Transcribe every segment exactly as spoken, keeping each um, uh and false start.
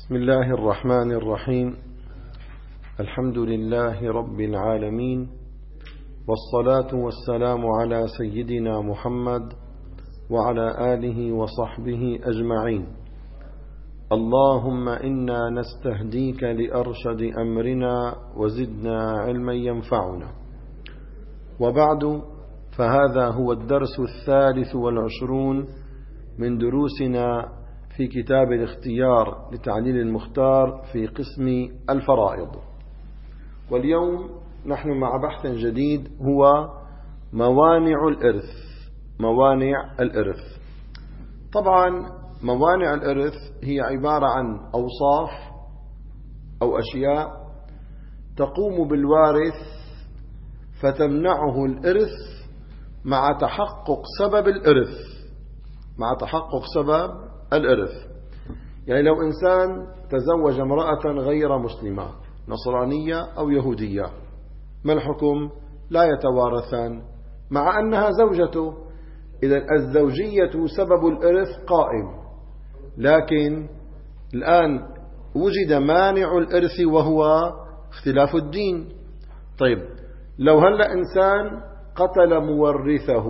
بسم الله الرحمن الرحيم. الحمد لله رب العالمين، والصلاة والسلام على سيدنا محمد وعلى آله وصحبه أجمعين. اللهم إنا نستهديك لأرشد أمرنا وزدنا علما ينفعنا. وبعد، فهذا هو الدرس الثالث والعشرون من دروسنا في كتاب الاختيار لتعليل المختار في قسم الفرائض. واليوم نحن مع بحث جديد هو موانع الإرث. موانع الإرث طبعا موانع الإرث هي عبارة عن أوصاف أو أشياء تقوم بالوارث فتمنعه الإرث مع تحقق سبب الإرث مع تحقق سبب الإرث. يعني لو إنسان تزوج امرأة غير مسلمة نصرانية أو يهودية، ما الحكم؟ لا يتوارثان مع أنها زوجته. إذا الزوجية سبب الإرث قائم، لكن الآن وجد مانع الإرث وهو اختلاف الدين. طيب، لو هلأ إنسان قتل مورثه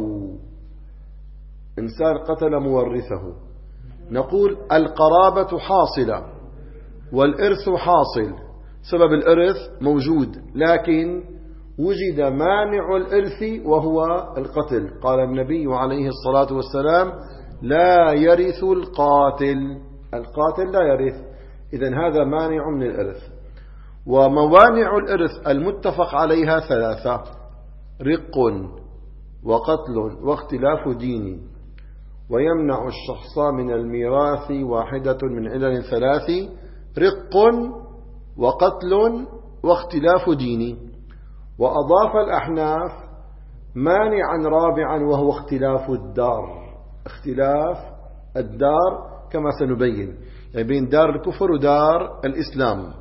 إنسان قتل مورثه نقول القرابة حاصلة والإرث حاصل، سبب الإرث موجود، لكن وجد مانع الإرث وهو القتل. قال النبي عليه الصلاة والسلام: لا يرث القاتل القاتل لا يرث. إذن هذا مانع من الإرث. وموانع الإرث المتفق عليها ثلاثة: رق وقتل واختلاف دين. ويمنع الشخص من الميراث واحدة من علل ثلاث: رق وقتل واختلاف دين. وأضاف الأحناف مانعا رابعا وهو اختلاف الدار اختلاف الدار كما سنبين، يعني بين دار الكفر ودار الإسلام.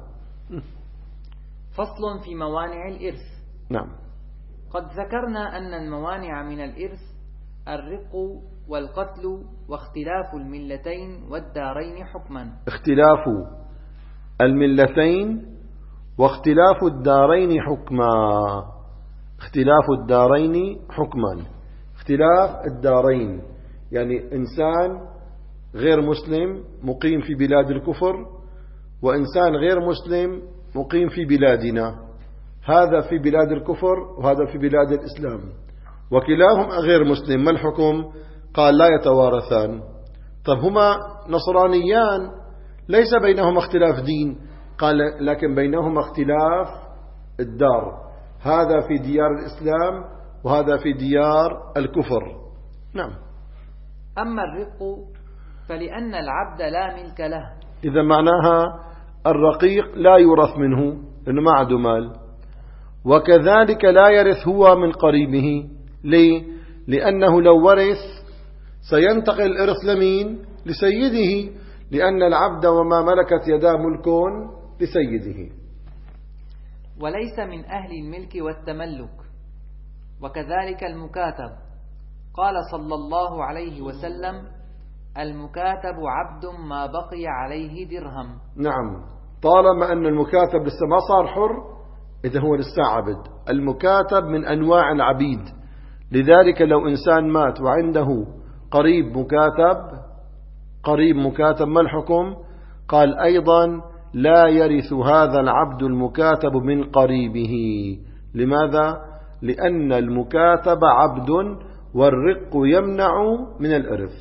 فصل في موانع الإرث. نعم. قد ذكرنا أن الموانع من الإرث الرق والقتل واختلاف الملتين والدارين حكما. اختلاف الملتين واختلاف الدارين حكما. اختلاف الدارين حكما. اختلاف الدارين يعني إنسان غير مسلم مقيم في بلاد الكفر، وإنسان غير مسلم مقيم في بلادنا، هذا في بلاد الكفر وهذا في بلاد الإسلام، وكلاهما غير مسلم، ما الحكم؟ قال لا يتوارثان. طب هما نصرانيان ليس بينهما اختلاف دين، قال لكن بينهما اختلاف الدار، هذا في ديار الإسلام وهذا في ديار الكفر. نعم. أما الرق فلأن العبد لا ملك له، إذا معناها الرقيق لا يورث منه لأنه ما عنده مال، وكذلك لا يرث هو من قريبه. ليه؟ لأنه لو ورث سينتقل الإرث لمين؟ لسيده، لأن العبد وما ملكت يداه ملك لسيده. وليس من أهل الملك والتملك، وكذلك المكاتب. قال صلى الله عليه وسلم: المكاتب عبد ما بقي عليه درهم. نعم، طالما أن المكاتب لسه ما صار حر إذا هو لسه عبد. المكاتب من أنواع العبيد، لذلك لو إنسان مات وعنده قريب مكاتب قريب مكاتب ما الحكم؟ قال أيضا لا يرث هذا العبد المكاتب من قريبه. لماذا؟ لأن المكاتب عبد والرق يمنع من الإرث.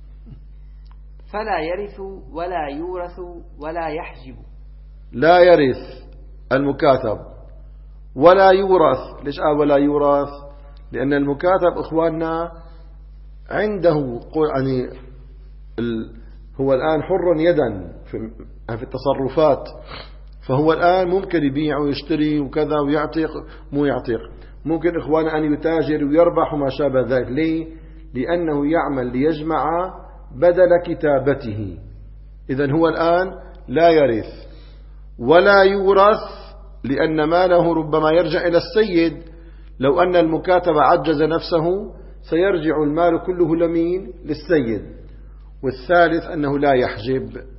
فلا يرث ولا يورث ولا يحجب. لا يرث المكاتب ولا يورث. ليش قال ولا يورث؟ لأن المكاتب إخواننا عنده يعني هو الآن حر يدا في التصرفات، فهو الآن ممكن يبيع ويشتري وكذا ويعتق مو يعتق، ممكن إخواننا أن يتاجر ويربح وما شابه ذلك. ليه؟ لأنه يعمل ليجمع بدل كتابته. إذن هو الآن لا يرث ولا يورث، لأن ماله ربما يرجع إلى السيد. لو أن المكاتب عجز نفسه سيرجع المال كله لمين؟ للسيد. والثالث أنه لا يحجب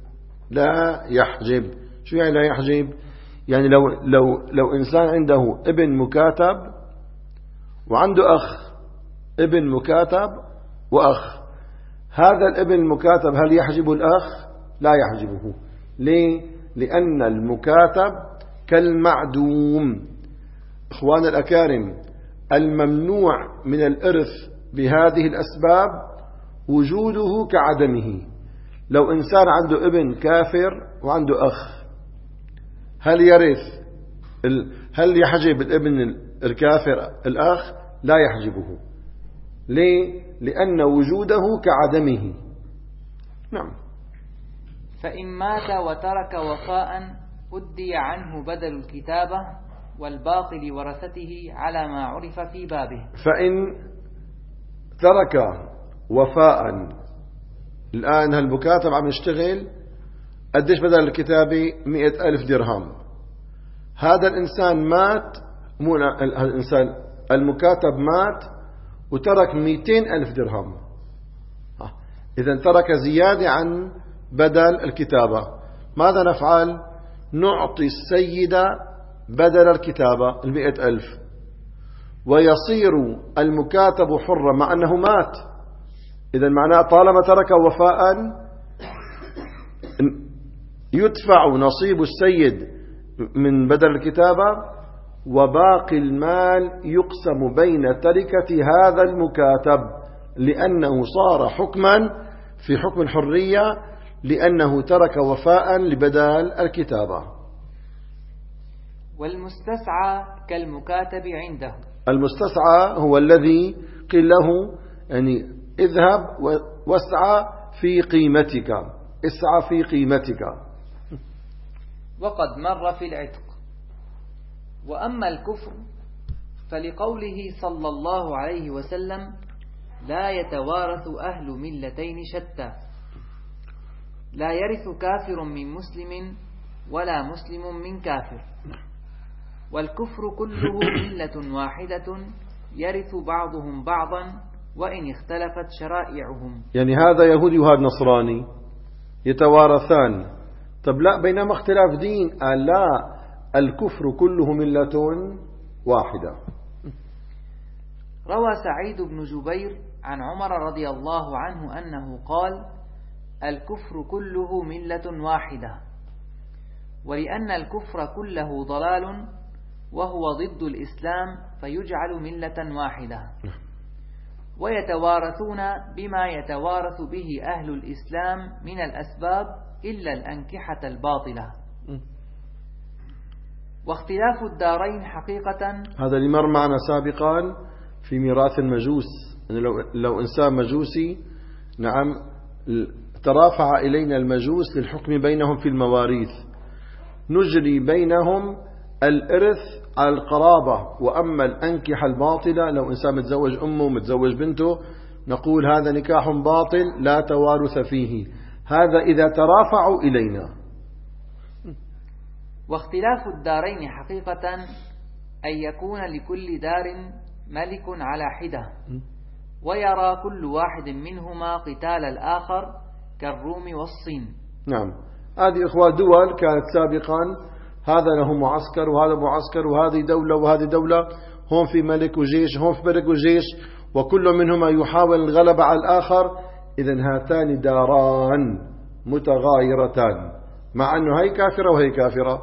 لا يحجب. شو يعني لا يحجب؟ يعني لو, لو, لو إنسان عنده ابن مكاتب وعنده أخ، ابن مكاتب وأخ، هذا الابن المكاتب هل يحجب الأخ؟ لا يحجبه. ليه؟ لأن المكاتب كالمعدوم. إخوان الأكارم، الممنوع من الإرث بهذه الأسباب وجوده كعدمه. لو إنسان عنده ابن كافر وعنده أخ، هل يرث؟ هل يحجب الابن الكافر الأخ؟ لا يحجبه. ليه؟ لأن وجوده كعدمه. نعم. فإن مات وترك وفاء أدي عنه بدل الكتابة والباقي لورثته على ما عرف في بابه. فإن ترك وفاء، الآن هالمكاتب عم يشتغل قديش بدل الكتابة؟ مئة ألف درهم. هذا الإنسان مات، مو الإنسان المكاتب مات وترك مئتين ألف درهم. إذن ترك زيادة عن بدل الكتابة. ماذا نفعل؟ نعطي السيد بدل الكتابة المئة ألف، ويصير المكاتب حرا مع أنه مات. إذن معناه طالما ترك وفاء يدفع نصيب السيد من بدل الكتابة، وباقي المال يقسم بين تركة هذا المكاتب، لأنه صار حكما في حكم الحرية، لأنه ترك وفاء لبدل الكتابة. والمستسعى كالمكاتب عنده. المستسعى هو الذي قيل له يعني اذهب واسعى في قيمتك، اسعى في قيمتك. وقد مر في العتق. وأما الكفر فلقوله صلى الله عليه وسلم: لا يتوارث أهل ملتين شتى، لا يرث كافر من مسلم ولا مسلم من كافر، والكفر كله ملة واحدة يرث بعضهم بعضا وإن اختلفت شرائعهم. يعني هذا يهودي وهذا نصراني يتوارثان. طب لا، بينما اختلاف دين. قال لا، الكفر كله ملة واحدة. روى سعيد بن جبير عن عمر رضي الله عنه أنه قال: الكفر كله ملة واحدة. ولأن الكفر كله ضلال وهو ضد الإسلام فيجعل ملة واحدة. ويتوارثون بما يتوارث به أهل الإسلام من الأسباب إلا الأنكحة الباطلة. واختلاف الدارين حقيقة، هذا اللي مر معنا سابقا في ميراث المجوس. يعني لو, لو إنسان مجوسي، نعم، ترافع إلينا المجوس للحكم بينهم في المواريث، نجري بينهم الإرث على القرابة. وأما الأنكحة الباطلة، لو إنسان متزوج أمه متزوج بنته، نقول هذا نكاح باطل لا توارث فيه. هذا إذا ترافعوا إلينا. واختلاف الدارين حقيقة أن يكون لكل دار ملك على حدة، ويرى كل واحد منهما قتال الآخر كالروم والصين. نعم، هذه إخوة دول كانت سابقا، هذا له معسكر وهذا معسكر، وهذه دولة وهذه دولة، هون في ملك وجيش، هون في ملك وجيش، وكل منهما يحاول الغلبة على الآخر. إذن هاتان داران متغايرتان، مع أنه هي كافرة وهي كافرة.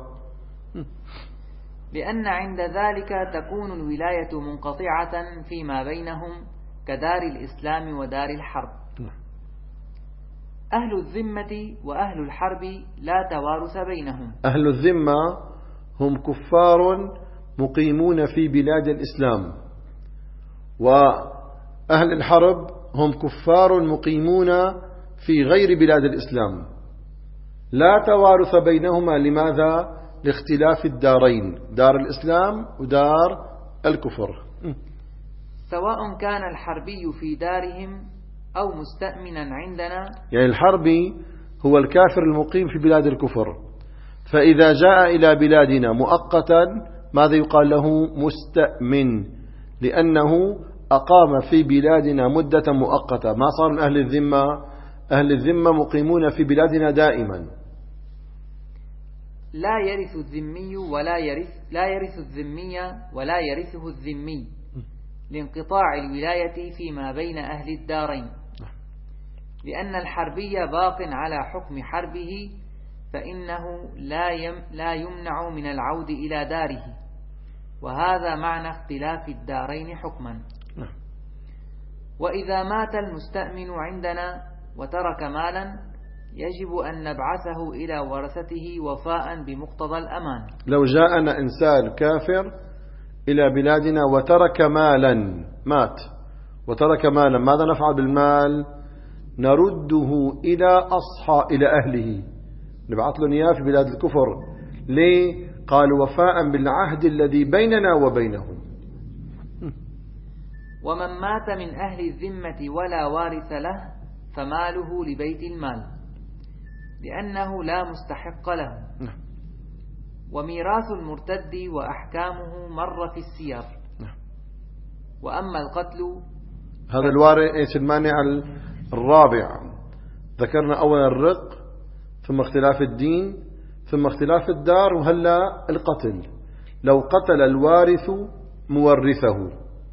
لأن عند ذلك تكون الولاية منقطعة فيما بينهم كدار الإسلام ودار الحرب. أهل الذمة وأهل الحرب لا توارث بينهم. أهل الذمة هم كفار مقيمون في بلاد الإسلام، وأهل الحرب هم كفار مقيمون في غير بلاد الإسلام. لا توارث بينهما. لماذا؟ لاختلاف الدارين، دار الإسلام ودار الكفر. سواء كان الحربي في دارهم أو مستأمنا عندنا. يعني الحربي هو الكافر المقيم في بلاد الكفر، فإذا جاء إلى بلادنا مؤقتا ماذا يقال له؟ مستأمن، لأنه أقام في بلادنا مدة مؤقتة، ما صار من أهل الذمة. أهل الذمة مقيمون في بلادنا دائما. لا يرث الذمي ولا يرث لا يرث الذمي ولا يرثه الذمي لانقطاع الولاية فيما بين أهل الدارين، لأن الحربي باق على حكم حربه فإنه لا يم لا يمنع من العود إلى داره، وهذا معنى اختلاف الدارين حكما. وإذا مات المستأمن عندنا وترك مالا يجب أن نبعثه إلى ورثته وفاء بمقتضى الأمان. لو جاءنا إنسان كافر إلى بلادنا وترك مالا، مات وترك مالا، ماذا نفعل بالمال؟ نرده إلى أصحى إلى أهله، نبعث له إياه في بلاد الكفر. ليه؟ قال وفاء بالعهد الذي بيننا وبينهم. ومن مات من أهل الذمة ولا وارث له فماله لبيت المال، لأنه لا مستحق له. وميراث المرتد وأحكامه مر في السير. وأما القتل، هذا الوارث المانع الرابع. ذكرنا أولا الرق، ثم اختلاف الدين، ثم اختلاف الدار، وهلا القتل. لو قتل الوارث مورثه،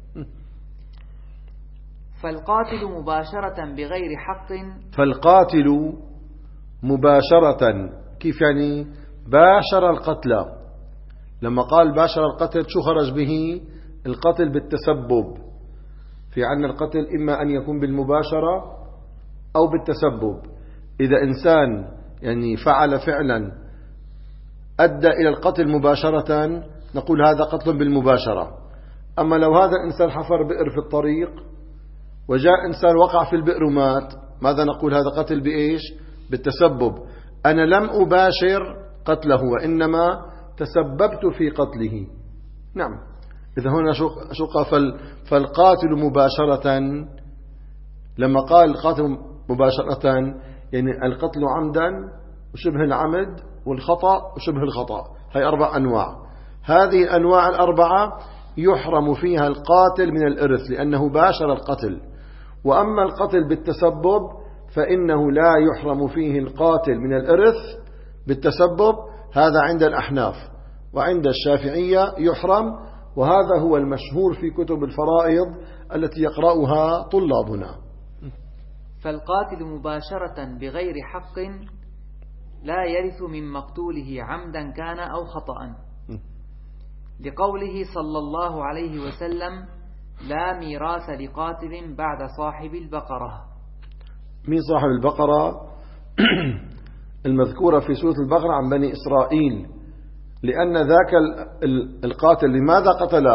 فالقاتل مباشرة بغير حق. فالقاتل مباشرة، كيف يعني؟ باشر القتل. لما قال باشر القتل شو خرج به؟ القتل بالتسبب. في عنا القتل إما أن يكون بالمباشرة أو بالتسبب. إذا إنسان يعني فعل فعلا أدى إلى القتل مباشرة نقول هذا قتل بالمباشرة. أما لو هذا الإنسان حفر بئر في الطريق وجاء إنسان وقع في البئر ومات، ماذا نقول؟ هذا قتل بإيش؟ بالتسبب. أنا لم أباشر قتله وإنما تسببت في قتله. نعم. إذا هنا شو قال؟ فالقاتل مباشرة، لما قال القاتل مباشرة يعني القتل عمدا وشبه العمد والخطأ وشبه الخطأ، هي أربع أنواع. هذه الأنواع الأربعة يحرم فيها القاتل من الإرث لأنه باشر القتل. وأما القتل بالتسبب فإنه لا يحرم فيه القاتل من الإرث بالتسبب، هذا عند الأحناف. وعند الشافعية يحرم، وهذا هو المشهور في كتب الفرائض التي يقرأها طلابنا. فالقاتل مباشرة بغير حق لا يرث من مقتوله عمدا كان أو خطأ، لقوله صلى الله عليه وسلم لا ميراث لقاتل بعد صاحب البقرة. مين صاحب البقرة؟ المذكورة في سورة البقرة عن بني إسرائيل، لأن ذاك القاتل لماذا قتل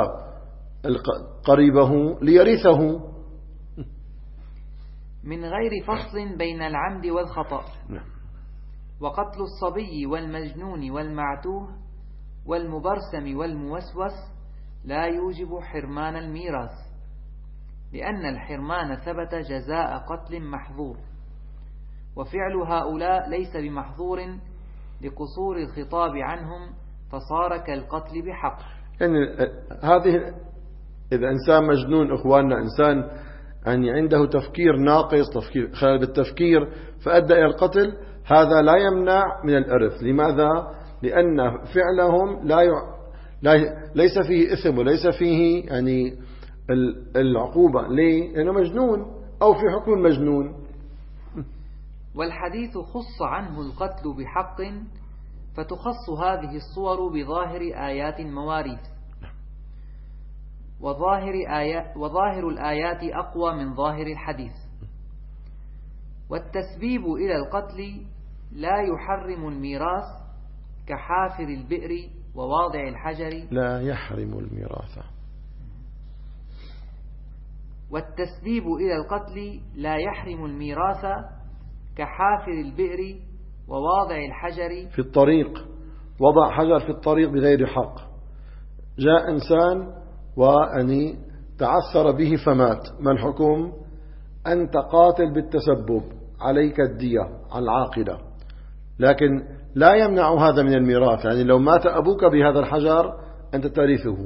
قريبه؟ ليرثه. من غير فصل بين العمد والخطأ. وقتل الصبي والمجنون والمعتوه والمبرسم والموسوس لا يوجب حرمان الميراث، لأن الحرمان ثبت جزاء قتل محظور، وفعل هؤلاء ليس بمحظور لقصور الخطاب عنهم فصار كالقتل بحق. يعني هذه إذا إنسان مجنون إخواننا، إنسان يعني عنده تفكير ناقص، تفكير خالد التفكير، فأدى إلى القتل، هذا لا يمنع من الإرث. لماذا؟ لأن فعلهم لا ي... لا ليس فيه إثم وليس فيه يعني العقوبة. ليه؟ لأنه مجنون أو في حكم المجنون. والحديث خص عنه القتل بحق، فتخص هذه الصور بظاهر آيات المواريث، وظاهر, آيات وظاهر الآيات أقوى من ظاهر الحديث. والتسبيب إلى القتل لا يحرم الميراث كحافر البئر وواضع الحجر. لا يحرم الميراث. والتسبيب إلى القتل لا يحرم الميراث كحافر البئر وواضع الحجر. في الطريق وضع حجر في الطريق بغير حق، جاء إنسان وأني تعثر به فمات، ما الحكم؟ أنت قاتل بالتسبب، عليك الدية على العاقلة، لكن لا يمنع هذا من الميراث. يعني لو مات أبوك بهذا الحجر أنت ترثه.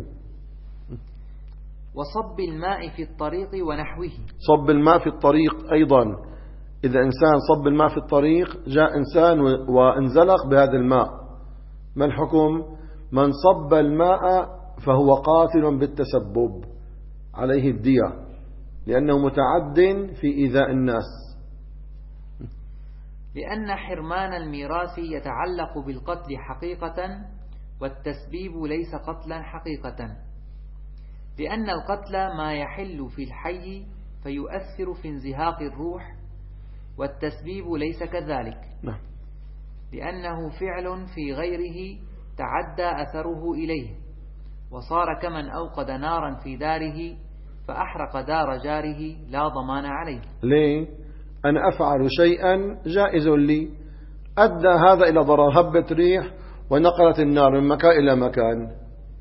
وصب الماء في الطريق ونحوه. صب الماء في الطريق أيضا، إذا إنسان صب الماء في الطريق، جاء إنسان وانزلق بهذا الماء ما الحكم؟ من صب الماء فهو قاتل بالتسبب، عليه الدية لأنه متعد في إيذاء الناس. لأن حرمان الميراث يتعلق بالقتل حقيقة، والتسبيب ليس قتلا حقيقة، لأن القتل ما يحل في الحي فيؤثر في انزهاق الروح، والتسبيب ليس كذلك، نعم. لأنه فعل في غيره تعدى أثره إليه، وصار كمن أوقد نارا في داره فأحرق دار جاره لا ضمان عليه. ليه؟ أنا أفعل شيئا جائز لي، أدى هذا إلى ضرر، هبت ريح ونقلت النار من مكان إلى مكان.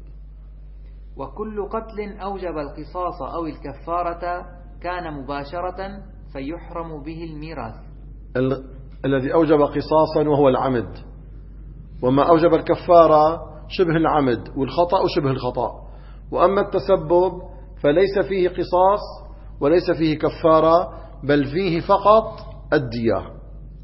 وكل قتل أوجب القصاص أو الكفارة كان مباشرة فيحرم به الميراث. ال... الذي أوجب قصاصا وهو العمد، وما أوجب الكفارة شبه العمد والخطأ وشبه الخطأ. وأما التسبب فليس فيه قصاص وليس فيه كفارة، بل فيه فقط الدية.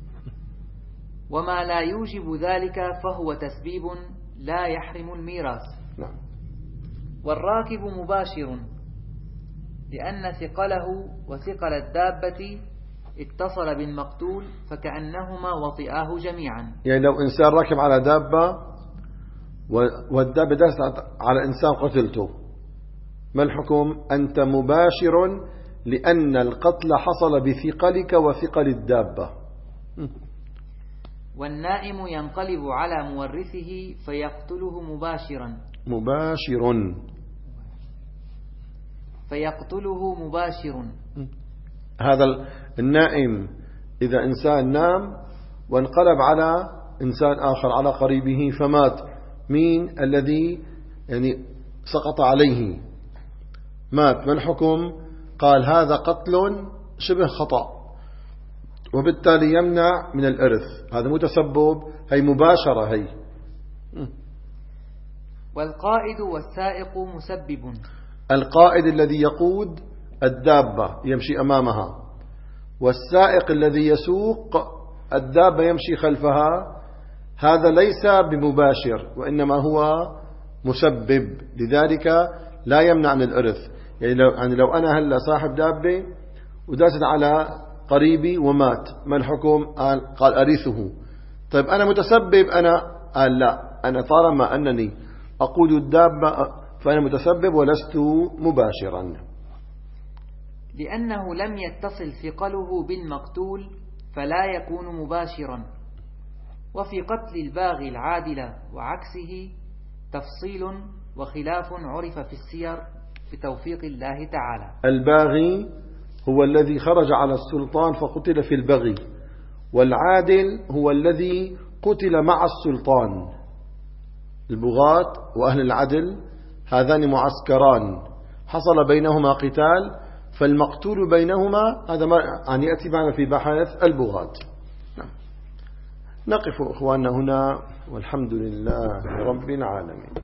وما لا يوجب ذلك فهو تسبيب لا يحرم الميراث. نعم. والراكب مباشر، لأن ثقله وثقل الدابة اتصل بالمقتول فكأنهما وطئاه جميعا. يعني لو إنسان راكب على دابة والدابة دست على إنسان قتلته، ما الحكم؟ أنت مباشر، لأن القتل حصل بثقلك وثقل الدابة. والنائم ينقلب على مورثه فيقتله مباشرا مباشر فيقتله مباشر هذا النائم إذا إنسان نام وانقلب على إنسان آخر على قريبه فمات، مين الذي يعني سقط عليه مات، ما الحكم؟ قال هذا قتل شبه خطأ، وبالتالي يمنع من الإرث. هذا مو تسبب، هي مباشرة. هي والقائد والسائق مسبب. القائد الذي يقود الدابة يمشي أمامها، والسائق الذي يسوق الدابة يمشي خلفها، هذا ليس بمباشر وإنما هو مسبب، لذلك لا يمنع من الإرث. يعني لو, يعني لو أنا هلا صاحب دابة وداست على قريبي ومات، ما الحكم؟ قال, قال أرثه. طيب أنا متسبب، أنا قال لا، أنا طالما أنني أقود الدابة فأنا متسبب ولست مباشرا، لأنه لم يتصل ثقله بالمقتول فلا يكون مباشرا. وفي قتل الباغي العادل وعكسه تفصيل وخلاف عرف في السير بتوفيق الله تعالى. الباغي هو الذي خرج على السلطان فقتل في البغي، والعادل هو الذي قتل مع السلطان. البغاة وأهل العدل هذان معسكران حصل بينهما قتال، فالمقتول بينهما هذا ما يعني يأتي معنا في بحث البغاة. نقف أخواننا هنا، والحمد لله رب العالمين.